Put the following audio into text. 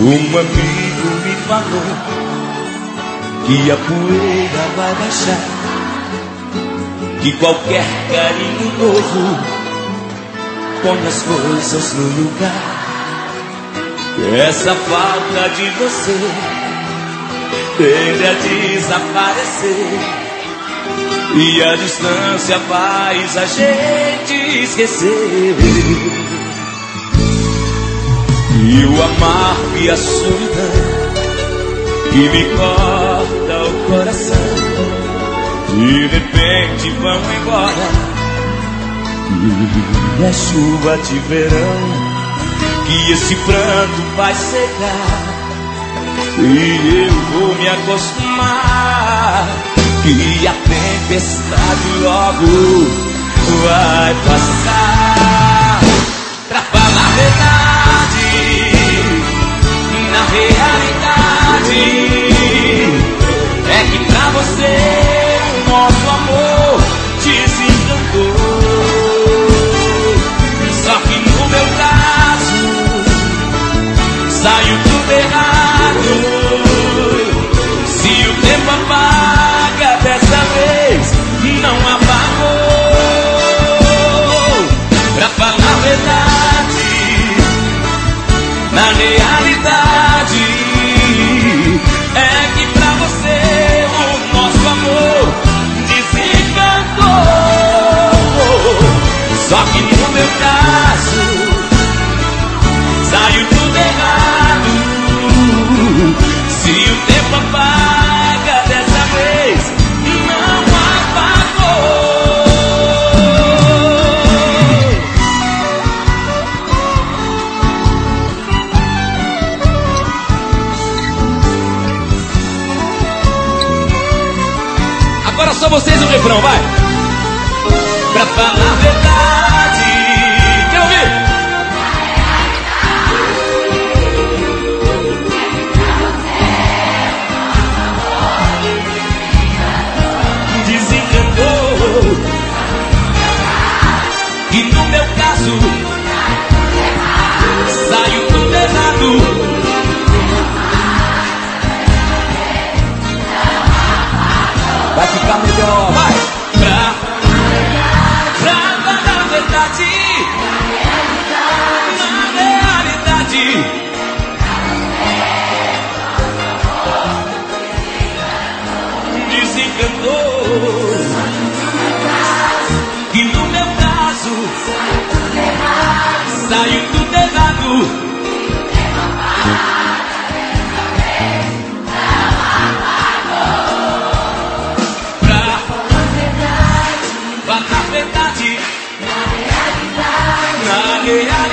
Um amigo me falou que a poeira vai baixar, que qualquer carinho novo põe as coisas no lugar. Essa falta de você tende a desaparecer, e a distância faz a gente esquecer. E o amargo e a solidão que me corta o coração, de repente vão embora. E a chuva de verão, que esse pranto vai secar, e eu vou me acostumar, que a tempestade logo vai passar. Pra falar a verdade, na realidade, é que pra você o nosso amor desencantou. Só que no meu caso saiu tudo errado. Se o tempo apaga, dessa vez não apagou. Pra falar a verdade, na realidade, é que pra você o nosso amor desencantou. Só que no meu caso saiu tudo errado. Se o tempo apaga, dessa vez não apagou. Agora só vocês o refrão, vai! Pra falar a verdade, quer ouvir? Desencantou. E no meu caso saiu tudo errado. Vai ficar melhor, vai! Pra falar a verdade, na realidade, desencantou. E no meu caso saiu tudo errado. Falar a verdade, na realidade.